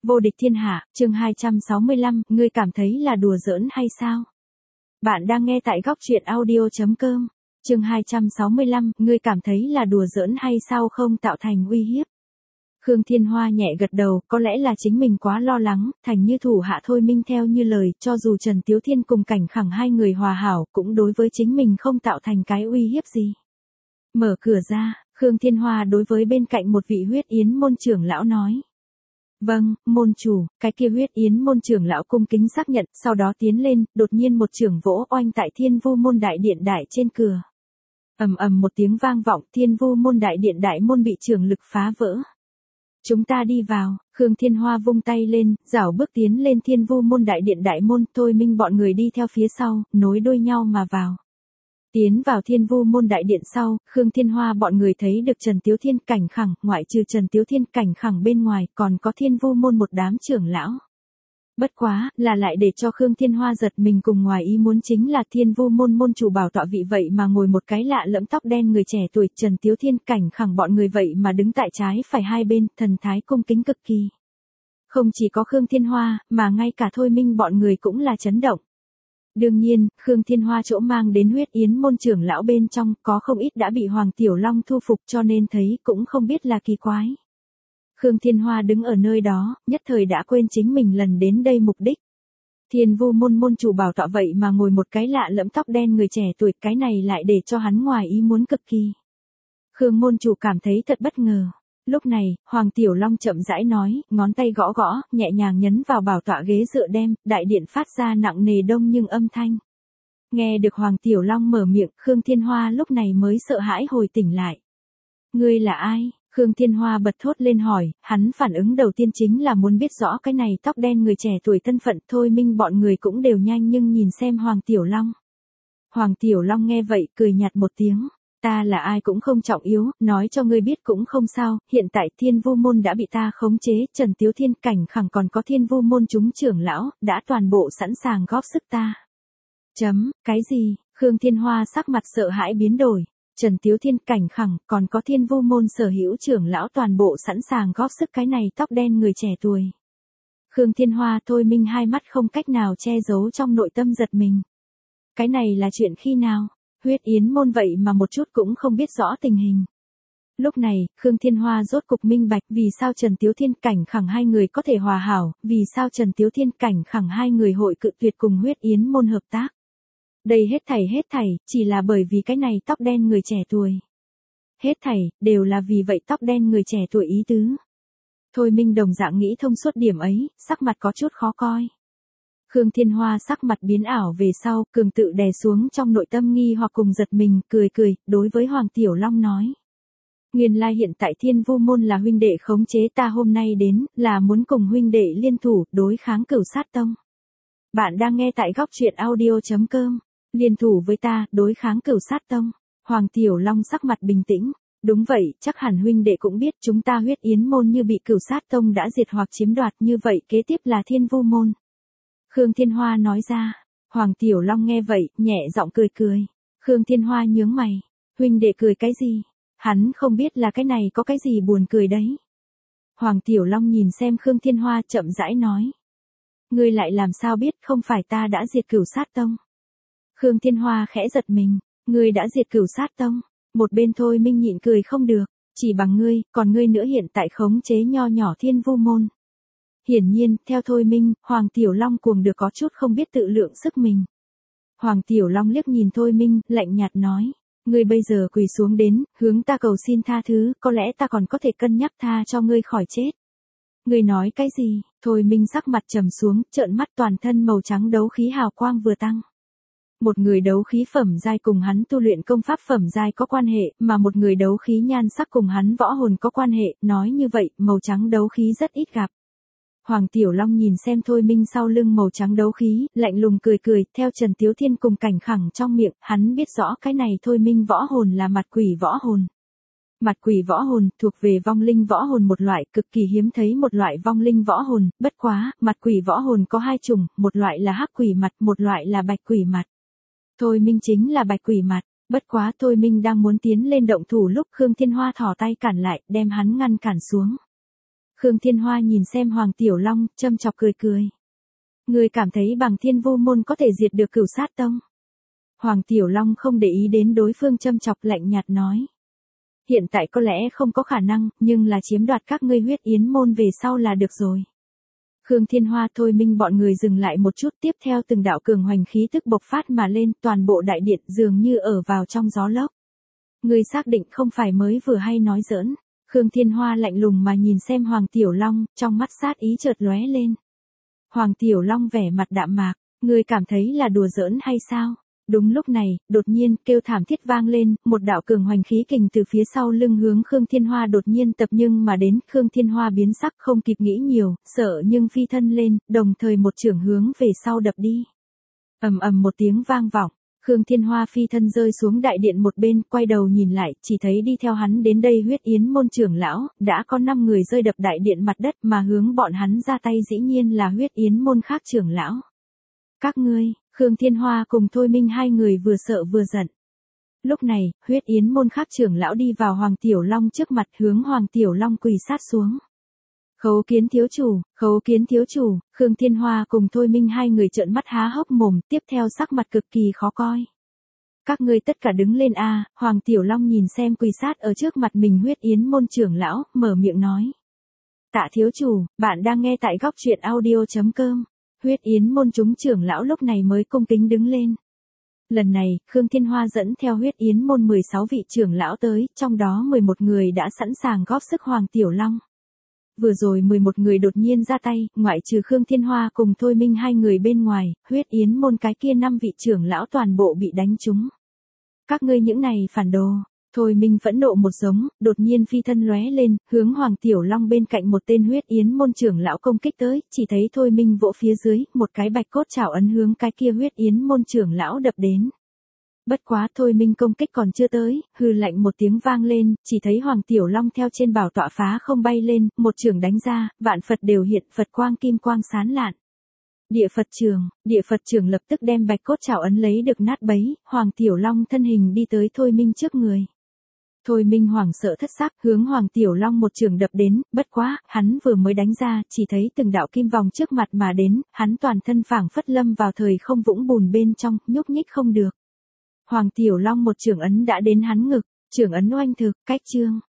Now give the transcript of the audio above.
Vô địch thiên hạ, chương 265, ngươi cảm thấy là đùa giỡn hay sao? Bạn đang nghe tại góc truyện audio.com. Chương 265, ngươi cảm thấy là đùa giỡn hay sao không tạo thành uy hiếp? Khương Thiên Hoa nhẹ gật đầu, có lẽ là chính mình quá lo lắng, thành như thủ hạ Thôi Minh theo như lời, cho dù Trần Tiếu Thiên cùng Cảnh Khẳng hai người hòa hảo, cũng đối với chính mình không tạo thành cái uy hiếp gì. Mở cửa ra, Khương Thiên Hoa đối với bên cạnh một vị huyết yến môn trưởng lão nói. Vâng, môn chủ, cái kia huyết yến môn trưởng lão cung kính xác nhận, sau đó tiến lên, đột nhiên một trưởng vỗ oanh tại Thiên Vu môn đại điện đại trên cửa. Ầm ầm một tiếng vang vọng, Thiên Vu môn đại điện đại môn bị trưởng lực phá vỡ. Chúng ta đi vào, Khương Thiên Hoa vung tay lên, rảo bước tiến lên Thiên Vu môn đại điện đại môn, Thôi Minh bọn người đi theo phía sau, nối đuôi nhau mà vào. Tiến vào Thiên Vu môn đại điện sau, Khương Thiên Hoa bọn người thấy được Trần Tiếu Thiên Cảnh Khẳng, ngoại trừ Trần Tiếu Thiên Cảnh Khẳng bên ngoài, còn có Thiên Vu môn một đám trưởng lão. Bất quá, là lại để cho Khương Thiên Hoa giật mình cùng ngoài ý muốn chính là Thiên Vu môn môn chủ bảo tọa vị vậy mà ngồi một cái lạ lẫm tóc đen người trẻ tuổi, Trần Tiếu Thiên Cảnh Khẳng bọn người vậy mà đứng tại trái phải hai bên, thần thái cung kính cực kỳ. Không chỉ có Khương Thiên Hoa, mà ngay cả Thôi Minh bọn người cũng là chấn động. Đương nhiên, Khương Thiên Hoa chỗ mang đến huyết yến môn trưởng lão bên trong, có không ít đã bị Hoàng Tiểu Long thu phục cho nên thấy cũng không biết là kỳ quái. Khương Thiên Hoa đứng ở nơi đó, nhất thời đã quên chính mình lần đến đây mục đích. Thiên Vu môn môn chủ bảo tọa vậy mà ngồi một cái lạ lẫm tóc đen người trẻ tuổi, cái này lại để cho hắn ngoài ý muốn cực kỳ. Khương môn chủ cảm thấy thật bất ngờ. Lúc này, Hoàng Tiểu Long chậm rãi nói, ngón tay gõ gõ, nhẹ nhàng nhấn vào bảo tọa ghế dựa đem, đại điện phát ra nặng nề đông nhưng âm thanh. Nghe được Hoàng Tiểu Long mở miệng, Khương Thiên Hoa lúc này mới sợ hãi hồi tỉnh lại. Ngươi là ai? Khương Thiên Hoa bật thốt lên hỏi, hắn phản ứng đầu tiên chính là muốn biết rõ cái này tóc đen người trẻ tuổi thân phận. Thôi Minh bọn người cũng đều nhanh nhưng nhìn xem Hoàng Tiểu Long. Hoàng Tiểu Long nghe vậy, cười nhạt một tiếng. Ta là ai cũng không trọng yếu, nói cho ngươi biết cũng không sao, hiện tại Thiên Vu môn đã bị ta khống chế, Trần Tiếu Thiên Cảnh Khẳng còn có Thiên Vu môn chúng trưởng lão, đã toàn bộ sẵn sàng góp sức ta. Cái gì? Khương Thiên Hoa sắc mặt sợ hãi biến đổi. Trần Tiếu Thiên Cảnh Khẳng còn có Thiên Vu môn sở hữu trưởng lão toàn bộ sẵn sàng góp sức, cái này tóc đen người trẻ tuổi. Khương Thiên Hoa Thôi Minh hai mắt không cách nào che giấu trong nội tâm giật mình. Cái này là chuyện khi nào? Huyết yến môn vậy mà một chút cũng không biết rõ tình hình. Lúc này, Khương Thiên Hoa rốt cục minh bạch vì sao Trần Tiếu Thiên Cảnh Khẳng hai người có thể hòa hảo, vì sao Trần Tiếu Thiên Cảnh Khẳng hai người hội cự tuyệt cùng huyết yến môn hợp tác. Đây hết thảy, chỉ là bởi vì cái này tóc đen người trẻ tuổi. Hết thảy, đều là vì vậy tóc đen người trẻ tuổi ý tứ. Thôi Minh đồng dạng nghĩ thông suốt điểm ấy, sắc mặt có chút khó coi. Khương Thiên Hoa sắc mặt biến ảo về sau, cường tự đè xuống trong nội tâm nghi hoặc cùng giật mình, cười, đối với Hoàng Tiểu Long nói. Nguyên lai hiện tại Thiên Vu môn là huynh đệ khống chế, ta hôm nay đến, là muốn cùng huynh đệ liên thủ, đối kháng Cửu Sát Tông. Bạn đang nghe tại góc truyện audio.com, liên thủ với ta, đối kháng Cửu Sát Tông. Hoàng Tiểu Long sắc mặt bình tĩnh. Đúng vậy, chắc hẳn huynh đệ cũng biết chúng ta huyết yến môn như bị Cửu Sát Tông đã diệt hoặc chiếm đoạt, như vậy kế tiếp là Thiên Vu môn. Khương Thiên Hoa nói ra. Hoàng Tiểu Long nghe vậy, nhẹ giọng cười. Khương Thiên Hoa nhướng mày. Huynh đệ cười cái gì? Hắn không biết là cái này có cái gì buồn cười đấy. Hoàng Tiểu Long nhìn xem Khương Thiên Hoa chậm rãi nói. Ngươi lại làm sao biết không phải ta đã diệt Cửu Sát Tông? Khương Thiên Hoa khẽ giật mình. Ngươi đã diệt Cửu Sát Tông? Một bên Thôi Minh nhịn cười không được. Chỉ bằng ngươi, còn ngươi nữa hiện tại khống chế nho nhỏ Thiên Vu môn. Hiển nhiên, theo Thôi Minh, Hoàng Tiểu Long cuồng được có chút không biết tự lượng sức mình. Hoàng Tiểu Long liếc nhìn Thôi Minh, lạnh nhạt nói. Ngươi bây giờ quỳ xuống đến, hướng ta cầu xin tha thứ, có lẽ ta còn có thể cân nhắc tha cho ngươi khỏi chết. Ngươi nói cái gì? Thôi Minh sắc mặt trầm xuống, trợn mắt, toàn thân màu trắng đấu khí hào quang vừa tăng. Một người đấu khí phẩm giai cùng hắn tu luyện công pháp phẩm giai có quan hệ, mà một người đấu khí nhan sắc cùng hắn võ hồn có quan hệ, nói như vậy, màu trắng đấu khí rất ít gặp. Hoàng Tiểu Long nhìn xem Thôi Minh sau lưng màu trắng đấu khí, lạnh lùng cười, theo Trần Tiếu Thiên cùng Cảnh Khẳng trong miệng, hắn biết rõ cái này Thôi Minh võ hồn là mặt quỷ võ hồn. Mặt quỷ võ hồn thuộc về vong linh võ hồn, một loại cực kỳ hiếm thấy một loại vong linh võ hồn, bất quá, mặt quỷ võ hồn có hai chủng, một loại là hắc quỷ mặt, một loại là bạch quỷ mặt. Thôi Minh chính là bạch quỷ mặt, bất quá Thôi Minh đang muốn tiến lên động thủ lúc Khương Thiên Hoa thò tay cản lại, đem hắn ngăn cản xuống. Khương Thiên Hoa nhìn xem Hoàng Tiểu Long, châm chọc cười cười. Ngươi cảm thấy bằng Thiên Vu môn có thể diệt được Cửu Sát Tông? Hoàng Tiểu Long không để ý đến đối phương châm chọc, lạnh nhạt nói. Hiện tại có lẽ không có khả năng, nhưng là chiếm đoạt các ngươi Huyết Yến môn về sau là được rồi. Khương Thiên Hoa Thôi Minh bọn người dừng lại một chút, tiếp theo từng đạo cường hoành khí tức bộc phát mà lên, toàn bộ đại điện dường như ở vào trong gió lốc. Ngươi xác định không phải mới vừa hay nói giỡn? Khương Thiên Hoa lạnh lùng mà nhìn xem Hoàng Tiểu Long, trong mắt sát ý chợt lóe lên. Hoàng Tiểu Long vẻ mặt đạm mạc, ngươi cảm thấy là đùa giỡn hay sao? Đúng lúc này, đột nhiên, kêu thảm thiết vang lên, một đạo cường hoành khí kình từ phía sau lưng hướng Khương Thiên Hoa đột nhiên tập nhưng mà đến, Khương Thiên Hoa biến sắc không kịp nghĩ nhiều, sợ nhưng phi thân lên, đồng thời một chưởng hướng về sau đập đi. Ầm ầm một tiếng vang vọng, Khương Thiên Hoa phi thân rơi xuống đại điện một bên, quay đầu nhìn lại, chỉ thấy đi theo hắn đến đây Huyết Yến môn trưởng lão, đã có 5 người rơi đập đại điện mặt đất mà hướng bọn hắn ra tay, dĩ nhiên là Huyết Yến môn khác trưởng lão. Các ngươi, Khương Thiên Hoa cùng Thôi Minh hai người vừa sợ vừa giận. Lúc này, Huyết Yến môn khác trưởng lão đi vào Hoàng Tiểu Long trước mặt, hướng Hoàng Tiểu Long quỳ sát xuống. Khấu kiến thiếu chủ, khấu kiến thiếu chủ. Khương Thiên Hoa cùng Thôi Minh hai người trợn mắt há hốc mồm, tiếp theo sắc mặt cực kỳ khó coi. Các ngươi tất cả đứng lên a. Hoàng Tiểu Long nhìn xem quỳ sát ở trước mặt mình Huyết Yến môn trưởng lão, mở miệng nói. Tạ thiếu chủ, bạn đang nghe tại góc truyện audio.com. Huyết Yến môn chúng trưởng lão lúc này mới cung kính đứng lên. Lần này, Khương Thiên Hoa dẫn theo Huyết Yến môn 16 vị trưởng lão tới, trong đó 11 người đã sẵn sàng góp sức Hoàng Tiểu Long. Vừa rồi 11 người đột nhiên ra tay, ngoại trừ Khương Thiên Hoa cùng Thôi Minh hai người bên ngoài, Huyết Yến môn cái kia 5 vị trưởng lão toàn bộ bị đánh trúng. Các ngươi những này phản đồ. Thôi Minh phẫn nộ một giống, đột nhiên phi thân lóe lên, hướng Hoàng Tiểu Long bên cạnh một tên Huyết Yến môn trưởng lão công kích tới, chỉ thấy Thôi Minh vỗ phía dưới, một cái bạch cốt chảo ấn hướng cái kia Huyết Yến môn trưởng lão đập đến. Bất quá Thôi Minh công kích còn chưa tới, hừ lạnh một tiếng vang lên, chỉ thấy Hoàng Tiểu Long theo trên bảo tọa phá không bay lên, một chưởng đánh ra, vạn Phật đều hiện, Phật quang kim quang sáng lạn. Địa Phật trường lập tức đem bạch cốt chảo ấn lấy được nát bấy, Hoàng Tiểu Long thân hình đi tới Thôi Minh trước người. Thôi Minh hoảng sợ thất sắc, hướng Hoàng Tiểu Long một chưởng đập đến, bất quá, hắn vừa mới đánh ra, chỉ thấy từng đạo kim vòng trước mặt mà đến, hắn toàn thân phảng phất lâm vào thời không vũng bùn bên trong, nhúc nhích không được. Hoàng Tiểu Long một chưởng ấn đã đến hắn ngực, chưởng ấn oanh thực, cách chương.